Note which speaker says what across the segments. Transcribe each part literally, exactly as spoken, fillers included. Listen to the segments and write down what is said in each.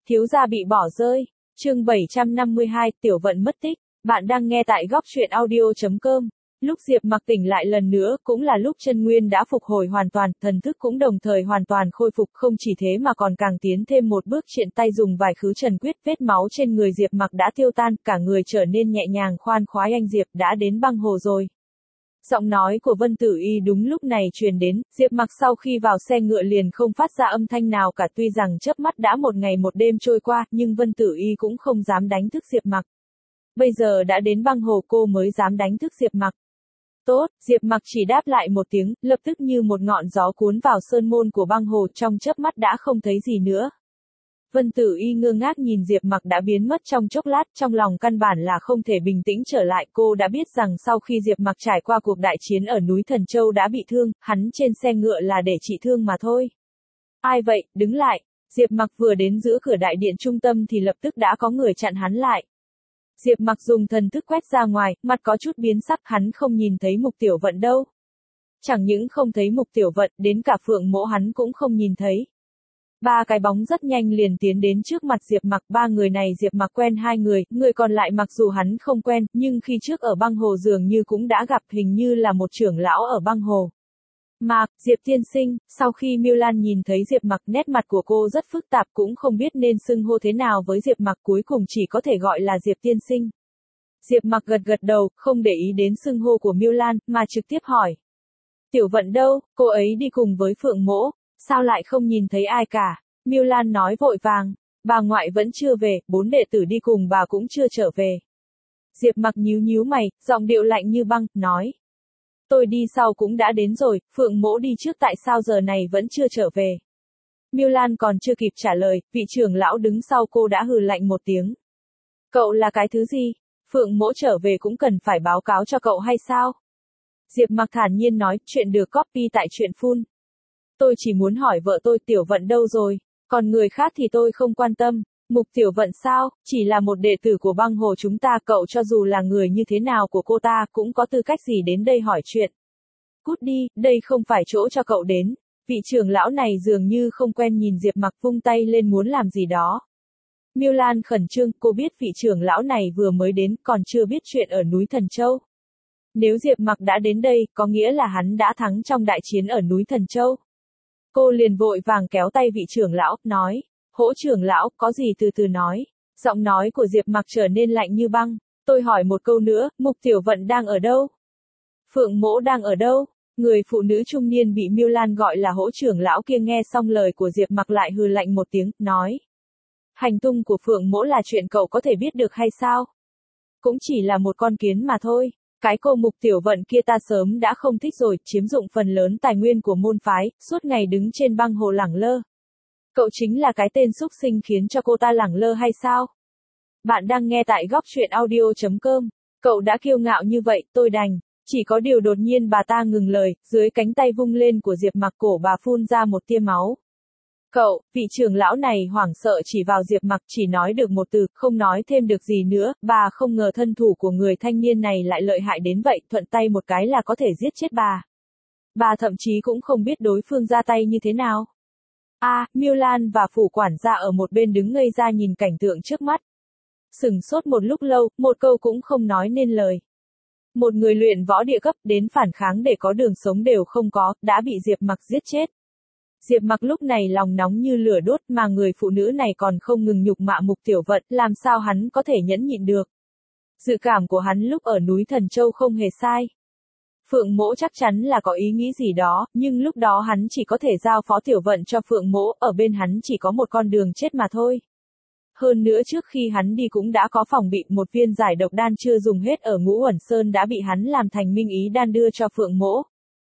Speaker 1: Thiếu gia bị bỏ rơi. Chương bảy trăm năm mươi hai, Tiểu Vận mất tích. Bạn đang nghe tại góc truyện audio chấm com. Lúc Diệp Mặc tỉnh lại lần nữa, cũng là lúc chân nguyên đã phục hồi hoàn toàn, thần thức cũng đồng thời hoàn toàn khôi phục, không chỉ thế mà còn càng tiến thêm một bước, triển tay dùng vài khứ trần quyết, vết máu trên người Diệp Mặc đã tiêu tan, cả người trở nên nhẹ nhàng khoan khoái. Anh Diệp đã đến băng hồ rồi. Giọng nói của Vân Tử Y đúng lúc này truyền đến, Diệp Mặc sau khi vào xe ngựa liền không phát ra âm thanh nào cả, tuy rằng chớp mắt đã một ngày một đêm trôi qua, nhưng Vân Tử Y cũng không dám đánh thức Diệp Mặc. Bây giờ đã đến băng hồ cô mới dám đánh thức Diệp Mặc. Tốt, Diệp Mặc chỉ đáp lại một tiếng, lập tức như một ngọn gió cuốn vào sơn môn của băng hồ, trong chớp mắt đã không thấy gì nữa. Vân Tử Y ngơ ngác nhìn Diệp Mặc đã biến mất trong chốc lát, trong lòng căn bản là không thể bình tĩnh trở lại. Cô đã biết rằng sau khi Diệp Mặc trải qua cuộc đại chiến ở núi Thần Châu đã bị thương, hắn trên xe ngựa là để trị thương mà thôi. Ai vậy, đứng lại. Diệp Mặc vừa đến giữa cửa đại điện trung tâm thì lập tức đã có người chặn hắn lại. Diệp Mặc dùng thần thức quét ra ngoài, mặt có chút biến sắc, hắn không nhìn thấy Mục Tiểu Vận đâu. Chẳng những không thấy Mục Tiểu Vận, đến cả Phượng Mỗ hắn cũng không nhìn thấy. Ba cái bóng rất nhanh liền tiến đến trước mặt Diệp Mặc, ba người này Diệp Mặc quen hai người, người còn lại mặc dù hắn không quen, nhưng khi trước ở băng hồ dường như cũng đã gặp, hình như là một trưởng lão ở băng hồ. Mà, Diệp tiên sinh, sau khi Miêu Lan nhìn thấy Diệp Mặc, nét mặt của cô rất phức tạp, cũng không biết nên xưng hô thế nào với Diệp Mặc, cuối cùng chỉ có thể gọi là Diệp tiên sinh. Diệp Mặc gật gật đầu, không để ý đến xưng hô của Miêu Lan, mà trực tiếp hỏi. Tiểu Vận đâu, cô ấy đi cùng với Phượng Mỗ, sao lại không nhìn thấy ai cả? Miêu Lan nói vội vàng, bà ngoại vẫn chưa về, bốn đệ tử đi cùng bà cũng chưa trở về. Diệp Mặc nhíu nhíu mày, giọng điệu lạnh như băng, nói. Tôi đi sau cũng đã đến rồi, Phượng Mỗ đi trước tại sao giờ này vẫn chưa trở về. Miêu Lan còn chưa kịp trả lời, vị trưởng lão đứng sau cô đã hừ lạnh một tiếng. Cậu là cái thứ gì? Phượng Mỗ trở về cũng cần phải báo cáo cho cậu hay sao? Diệp Mặc thản nhiên nói, chuyện được copy tại truyện full. Tôi chỉ muốn hỏi vợ tôi Tiểu Vận đâu rồi, còn người khác thì tôi không quan tâm. Mục Tiểu Vận sao, chỉ là một đệ tử của băng hồ chúng ta, cậu cho dù là người như thế nào của cô ta cũng có tư cách gì đến đây hỏi chuyện. Cút đi, đây không phải chỗ cho cậu đến. Vị trưởng lão này dường như không quen nhìn Diệp Mặc, vung tay lên muốn làm gì đó. Miêu Lan khẩn trương, cô biết vị trưởng lão này vừa mới đến, còn chưa biết chuyện ở núi Thần Châu. Nếu Diệp Mặc đã đến đây, có nghĩa là hắn đã thắng trong đại chiến ở núi Thần Châu. Cô liền vội vàng kéo tay vị trưởng lão, nói. Hỗ trưởng lão, có gì từ từ nói. Giọng nói của Diệp Mặc trở nên lạnh như băng. Tôi hỏi một câu nữa, Mục Tiểu Vận đang ở đâu? Phượng Mỗ đang ở đâu? Người phụ nữ trung niên bị Miêu Lan gọi là hỗ trưởng lão kia nghe xong lời của Diệp Mặc lại hừ lạnh một tiếng, nói. Hành tung của Phượng Mỗ là chuyện cậu có thể biết được hay sao? Cũng chỉ là một con kiến mà thôi. Cái cô Mục Tiểu Vận kia ta sớm đã không thích rồi, chiếm dụng phần lớn tài nguyên của môn phái, suốt ngày đứng trên băng hồ lẳng lơ. Cậu chính là cái tên xúc sinh khiến cho cô ta lẳng lơ hay sao? Bạn đang nghe tại góc truyện audio chấm com. Cậu đã kiêu ngạo như vậy, tôi đành. Chỉ có điều đột nhiên bà ta ngừng lời, dưới cánh tay vung lên của Diệp Mặc, cổ bà phun ra một tia máu. Cậu, vị trưởng lão này hoảng sợ chỉ vào Diệp Mặc, chỉ nói được một từ, không nói thêm được gì nữa. Bà không ngờ thân thủ của người thanh niên này lại lợi hại đến vậy, thuận tay một cái là có thể giết chết bà. Bà thậm chí cũng không biết đối phương ra tay như thế nào. A, à, Miêu Lan và phủ quản gia ở một bên đứng ngây ra nhìn cảnh tượng trước mắt. Sừng sốt một lúc lâu, một câu cũng không nói nên lời. Một người luyện võ địa cấp đến phản kháng để có đường sống đều không có, đã bị Diệp Mặc giết chết. Diệp Mặc lúc này lòng nóng như lửa đốt, mà người phụ nữ này còn không ngừng nhục mạ Mục Tiểu Vận, làm sao hắn có thể nhẫn nhịn được. Dự cảm của hắn lúc ở núi Thần Châu không hề sai. Phượng Mỗ chắc chắn là có ý nghĩ gì đó, nhưng lúc đó hắn chỉ có thể giao phó Tiểu Vận cho Phượng Mỗ, ở bên hắn chỉ có một con đường chết mà thôi. Hơn nữa trước khi hắn đi cũng đã có phòng bị, một viên giải độc đan chưa dùng hết ở Ngũ Uẩn Sơn đã bị hắn làm thành minh ý đan đưa cho Phượng Mỗ.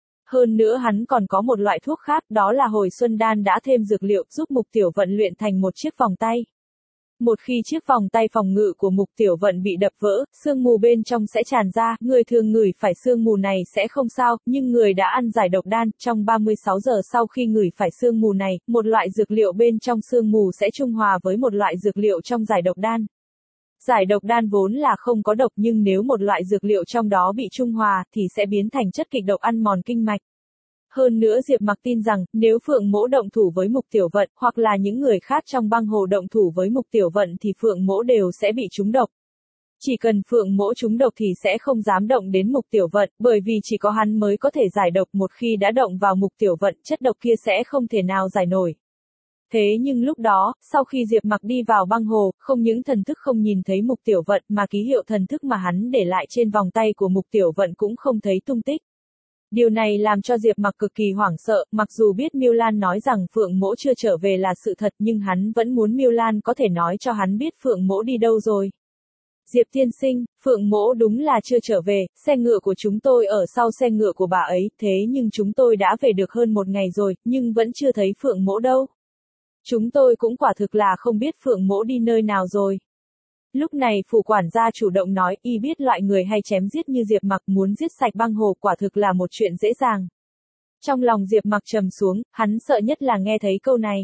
Speaker 1: Hơn nữa hắn còn có một loại thuốc khác, đó là hồi xuân đan đã thêm dược liệu, giúp Mục Tiểu Vận luyện thành một chiếc vòng tay. Một khi chiếc vòng tay phòng ngự của Mục Tiểu Vận bị đập vỡ, sương mù bên trong sẽ tràn ra, người thường ngửi phải sương mù này sẽ không sao, nhưng người đã ăn giải độc đan, trong ba mươi sáu giờ sau khi ngửi phải sương mù này, một loại dược liệu bên trong sương mù sẽ trung hòa với một loại dược liệu trong giải độc đan. Giải độc đan vốn là không có độc, nhưng nếu một loại dược liệu trong đó bị trung hòa, thì sẽ biến thành chất kịch độc ăn mòn kinh mạch. Hơn nữa Diệp Mặc tin rằng, nếu Phượng Mỗ động thủ với Mục Tiểu Vận, hoặc là những người khác trong băng hồ động thủ với Mục Tiểu Vận thì Phượng Mỗ đều sẽ bị trúng độc. Chỉ cần Phượng Mỗ trúng độc thì sẽ không dám động đến Mục Tiểu Vận, bởi vì chỉ có hắn mới có thể giải độc, một khi đã động vào Mục Tiểu Vận, chất độc kia sẽ không thể nào giải nổi. Thế nhưng lúc đó, sau khi Diệp Mặc đi vào băng hồ, không những thần thức không nhìn thấy Mục Tiểu Vận mà ký hiệu thần thức mà hắn để lại trên vòng tay của Mục Tiểu Vận cũng không thấy tung tích. Điều này làm cho Diệp Mặc cực kỳ hoảng sợ, mặc dù biết Miêu Lan nói rằng Phượng Mỗ chưa trở về là sự thật nhưng hắn vẫn muốn Miêu Lan có thể nói cho hắn biết Phượng Mỗ đi đâu rồi. Diệp tiên sinh, Phượng Mỗ đúng là chưa trở về, xe ngựa của chúng tôi ở sau xe ngựa của bà ấy, thế nhưng chúng tôi đã về được hơn một ngày rồi, nhưng vẫn chưa thấy Phượng Mỗ đâu. Chúng tôi cũng quả thực là không biết Phượng Mỗ đi nơi nào rồi. Lúc này phủ quản gia chủ động nói, y biết loại người hay chém giết như Diệp Mặc muốn giết sạch băng hồ quả thực là một chuyện dễ dàng. Trong lòng Diệp Mặc trầm xuống, hắn sợ nhất là nghe thấy câu này.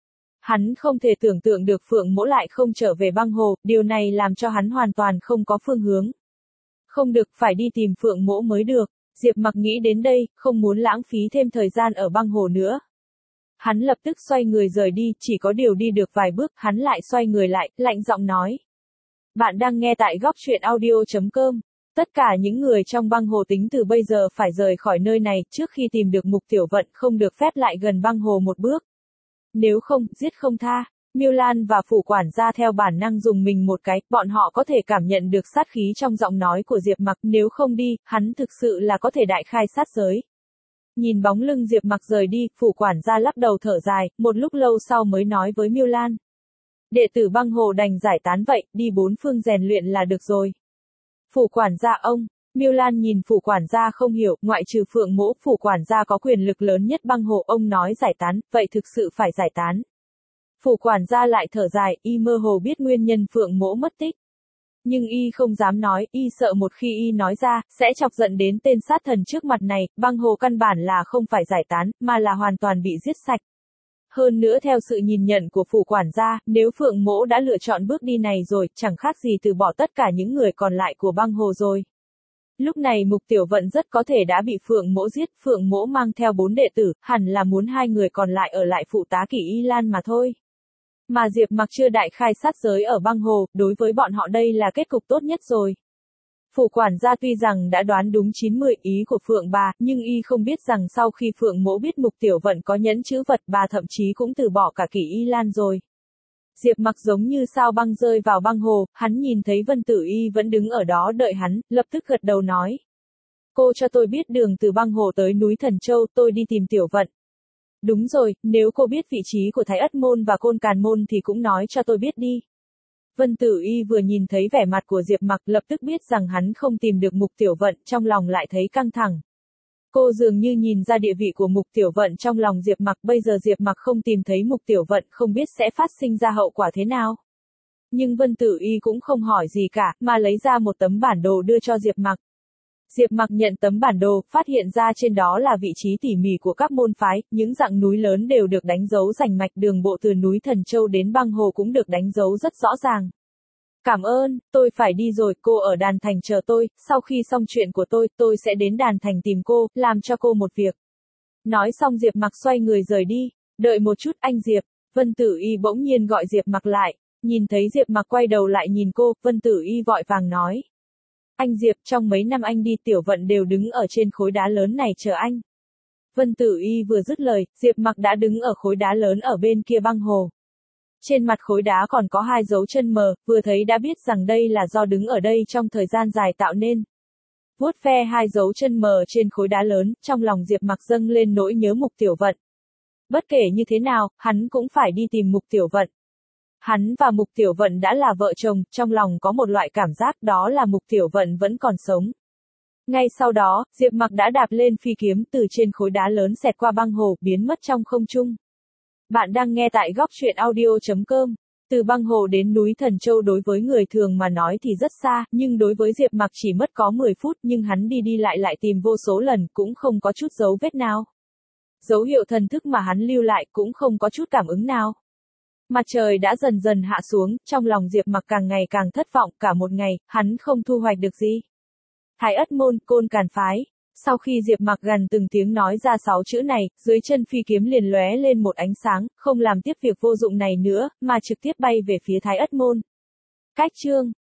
Speaker 1: Hắn không thể tưởng tượng được Phượng Mỗ lại không trở về băng hồ, điều này làm cho hắn hoàn toàn không có phương hướng. Không được, phải đi tìm Phượng Mỗ mới được. Diệp Mặc nghĩ đến đây, không muốn lãng phí thêm thời gian ở băng hồ nữa. Hắn lập tức xoay người rời đi, chỉ có điều đi được vài bước, hắn lại xoay người lại, lạnh giọng nói. Bạn đang nghe tại góc truyện audio chấm com. Tất cả những người trong băng hồ tính từ bây giờ phải rời khỏi nơi này, trước khi tìm được Mục Tiểu Vận không được phép lại gần băng hồ một bước. Nếu không, giết không tha. Miêu Lan và phủ quản gia theo bản năng dùng mình một cái, bọn họ có thể cảm nhận được sát khí trong giọng nói của Diệp Mặc, nếu không đi, hắn thực sự là có thể đại khai sát giới. Nhìn bóng lưng Diệp Mặc rời đi, phủ quản gia lắc đầu thở dài, một lúc lâu sau mới nói với Miêu Lan. Đệ tử băng hồ đành giải tán vậy, đi bốn phương rèn luyện là được rồi. Phủ quản gia ông, Miêu Lan nhìn phủ quản gia không hiểu, ngoại trừ Phượng Mỗ, phủ quản gia có quyền lực lớn nhất băng hồ, ông nói giải tán, vậy thực sự phải giải tán. Phủ quản gia lại thở dài, y mơ hồ biết nguyên nhân Phượng Mỗ mất tích. Nhưng y không dám nói, y sợ một khi y nói ra, sẽ chọc giận đến tên sát thần trước mặt này, băng hồ căn bản là không phải giải tán, mà là hoàn toàn bị giết sạch. Hơn nữa theo sự nhìn nhận của phủ quản gia, nếu Phượng Mỗ đã lựa chọn bước đi này rồi, chẳng khác gì từ bỏ tất cả những người còn lại của băng hồ rồi. Lúc này Mục Tiểu Vận rất có thể đã bị Phượng Mỗ giết, Phượng Mỗ mang theo bốn đệ tử, hẳn là muốn hai người còn lại ở lại phụ tá Kỷ Y Lan mà thôi. Mà Diệp Mặc chưa đại khai sát giới ở băng hồ, đối với bọn họ đây là kết cục tốt nhất rồi. Phủ quản gia tuy rằng đã đoán đúng chín mươi ý của Phượng bà, nhưng y không biết rằng sau khi Phượng Mỗ biết Mục Tiểu Vận có nhẫn chữ vật, bà thậm chí cũng từ bỏ cả Kỷ Y Lan rồi. Diệp Mặc giống như sao băng rơi vào băng hồ, hắn nhìn thấy Vân Tử Y vẫn đứng ở đó đợi hắn, lập tức gật đầu nói. Cô cho tôi biết đường từ băng hồ tới núi Thần Châu, tôi đi tìm Tiểu Vận. Đúng rồi, nếu cô biết vị trí của Thái Ất Môn và Côn Càn Môn thì cũng nói cho tôi biết đi. Vân Tử Y vừa nhìn thấy vẻ mặt của Diệp Mặc lập tức biết rằng hắn không tìm được Mục Tiểu Vận, trong lòng lại thấy căng thẳng. Cô dường như nhìn ra địa vị của Mục Tiểu Vận trong lòng Diệp Mặc, bây giờ Diệp Mặc không tìm thấy Mục Tiểu Vận không biết sẽ phát sinh ra hậu quả thế nào. Nhưng Vân Tử Y cũng không hỏi gì cả, mà lấy ra một tấm bản đồ đưa cho Diệp Mặc. Diệp Mặc nhận tấm bản đồ, phát hiện ra trên đó là vị trí tỉ mỉ của các môn phái, những dặng núi lớn đều được đánh dấu rành mạch, đường bộ từ núi Thần Châu đến băng hồ cũng được đánh dấu rất rõ ràng. Cảm ơn, tôi phải đi rồi, cô ở Đàn Thành chờ tôi, sau khi xong chuyện của tôi, tôi sẽ đến Đàn Thành tìm cô, làm cho cô một việc. Nói xong Diệp Mặc xoay người rời đi, đợi một chút anh Diệp, Vân Tử Y bỗng nhiên gọi Diệp Mặc lại, nhìn thấy Diệp Mặc quay đầu lại nhìn cô, Vân Tử Y vội vàng nói. Anh Diệp, trong mấy năm anh đi Tiểu Vận đều đứng ở trên khối đá lớn này chờ anh. Vân Tử Y vừa dứt lời, Diệp Mặc đã đứng ở khối đá lớn ở bên kia băng hồ. Trên mặt khối đá còn có hai dấu chân mờ, vừa thấy đã biết rằng đây là do đứng ở đây trong thời gian dài tạo nên. Vuốt ve hai dấu chân mờ trên khối đá lớn, trong lòng Diệp Mặc dâng lên nỗi nhớ Mục Tiểu Vận. Bất kể như thế nào, hắn cũng phải đi tìm Mục Tiểu Vận. Hắn và Mục Tiểu Vận đã là vợ chồng, trong lòng có một loại cảm giác đó là Mục Tiểu Vận vẫn còn sống. Ngay sau đó, Diệp Mặc đã đạp lên phi kiếm từ trên khối đá lớn xẹt qua băng hồ, biến mất trong không trung. Bạn đang nghe tại góc truyện audio chấm com. Từ băng hồ đến núi Thần Châu đối với người thường mà nói thì rất xa, nhưng đối với Diệp Mặc chỉ mất có mười phút, nhưng hắn đi đi lại lại tìm vô số lần cũng không có chút dấu vết nào. Dấu hiệu thần thức mà hắn lưu lại cũng không có chút cảm ứng nào. Mặt trời đã dần dần hạ xuống, trong lòng Diệp Mặc càng ngày càng thất vọng, cả một ngày, hắn không thu hoạch được gì. Thái Ất Môn, Côn Càn Phái. Sau khi Diệp Mặc gần từng tiếng nói ra sáu chữ này, dưới chân phi kiếm liền lóe lên một ánh sáng, không làm tiếp việc vô dụng này nữa, mà trực tiếp bay về phía Thái Ất Môn. Cách chương